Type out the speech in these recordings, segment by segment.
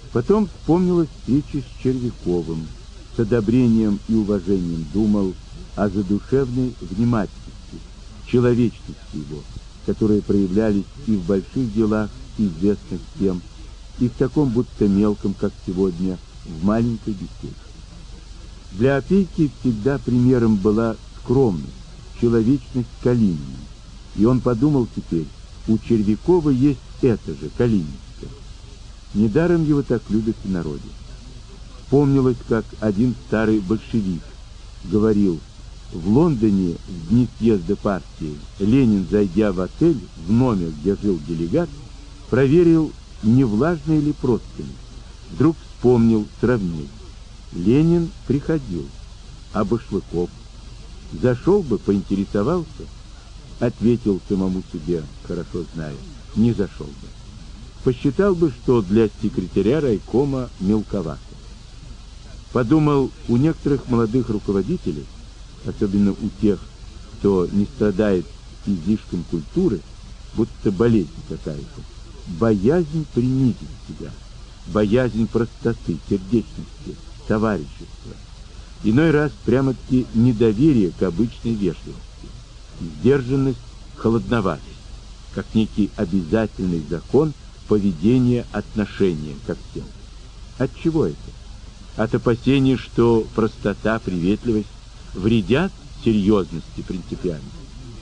Потом вспомнилась встреча с Червяковым, с одобрением и уважением думал о задушевной внимательности, человечности его, которые проявлялись и в больших делах, известных всем, и в таком будто мелком, как сегодня, в маленькой беседе. Для Опейки всегда примером была скромность, человечность Калинина, и он подумал теперь, у Червякова есть это же, Калининское. Недаром его так любят в народе. Помнилось, как один старый большевик говорил: в Лондоне в дни съезда партии Ленин, зайдя в отель, в номер, где жил делегат, проверил, не влажные ли простыни. Вдруг вспомнил, сравнил. Ленин приходил, а Башлыков зашел бы, поинтересовался, ответил самому себе, хорошо зная, не зашел бы. Посчитал бы, что для секретаря райкома мелковато. Подумал, у некоторых молодых руководителей, особенно у тех, кто не страдает излишком культуры, будто болезнь какая-то, боязнь принизить себя, боязнь простоты, сердечности, товарищества. Иной раз прямо-таки недоверие к обычной вежливости, сдержанность, холодноватость, как некий обязательный закон поведения, отношения ко всем. От чего это? От опасения, что простота, приветливость вредят серьезности, принципиальности.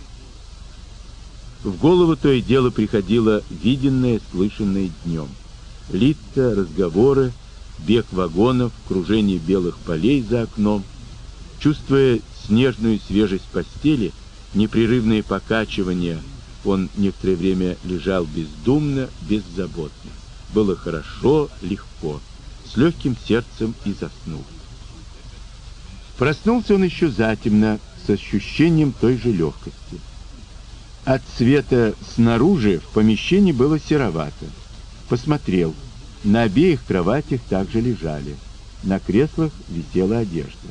В голову то и дело приходило виденное, слышанное днем. Лица, разговоры, бег вагонов, кружение белых полей за окном. Чувствуя снежную свежесть постели, непрерывные покачивания, он некоторое время лежал бездумно, беззаботно. Было хорошо, легко, с легким сердцем и заснул. Проснулся он еще затемно, с ощущением той же легкости. От света снаружи в помещении было серовато. Посмотрел. На обеих кроватях также лежали. На креслах висела одежда.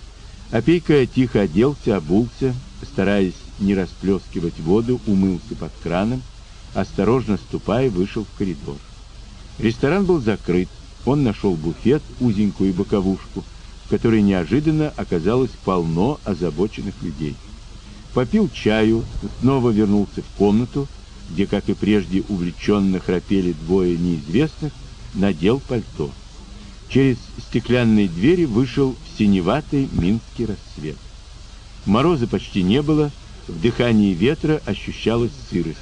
Опейка тихо оделся, обулся, стараясь не расплескивать воду, умылся под краном, осторожно ступая, вышел в коридор. Ресторан был закрыт. Он нашел буфет, узенькую боковушку, в которой неожиданно оказалось полно озабоченных людей. Попил чаю, снова вернулся в комнату, где, как и прежде, увлеченно храпели двое неизвестных, надел пальто. Через стеклянные двери вышел в синеватый минский рассвет. Мороза почти не было, в дыхании ветра ощущалась сырость.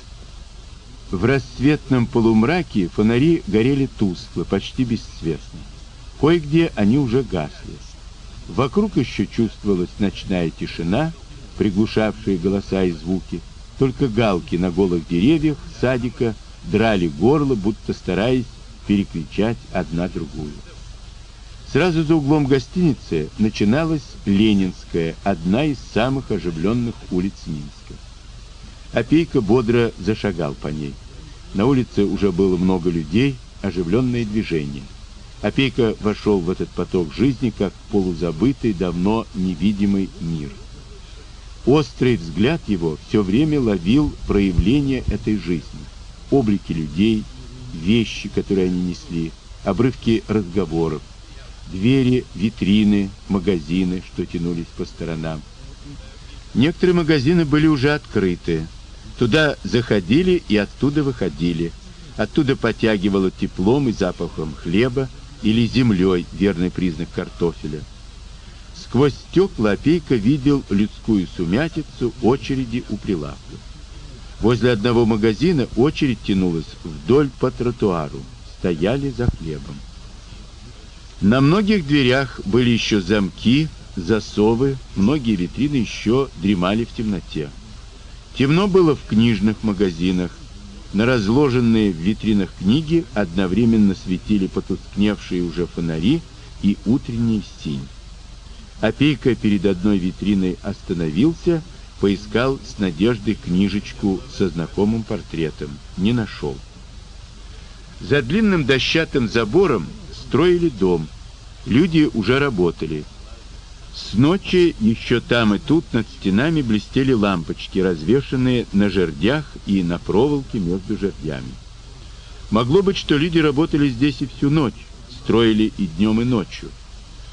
В рассветном полумраке фонари горели тускло, почти бесцветно. Кое-где они уже гасли. Вокруг еще чувствовалась ночная тишина, приглушавшая голоса и звуки. Только галки на голых деревьях садика драли горло, будто стараясь перекричать одна другую. Сразу за углом гостиницы начиналась Ленинская, одна из самых оживленных улиц Минска. Опейка бодро зашагал по ней. На улице уже было много людей, оживленное движение. Опейка вошел в этот поток жизни, как в полузабытый, давно невидимый мир. Острый взгляд его все время ловил проявления этой жизни, облики людей, вещи, которые они несли, обрывки разговоров, двери, витрины, магазины, что тянулись по сторонам. Некоторые магазины были уже открыты. Туда заходили и оттуда выходили. Оттуда потягивало теплом и запахом хлеба или землей, верный признак картофеля. Сквозь стекла Опейка видел людскую сумятицу, очереди у прилавков. Возле одного магазина очередь тянулась вдоль по тротуару, стояли за хлебом. На многих дверях были еще замки, засовы, многие витрины еще дремали в темноте. Темно было в книжных магазинах. На разложенные в витринах книги одновременно светили потускневшие уже фонари и утренняя синь. Опейка перед одной витриной остановился, поискал с надеждой книжечку со знакомым портретом. Не нашел. За длинным дощатым забором строили дом. Люди уже работали. С ночи еще там и тут над стенами блестели лампочки, развешанные на жердях и на проволоке между жердями. Могло быть, что люди работали здесь и всю ночь, строили и днем, и ночью.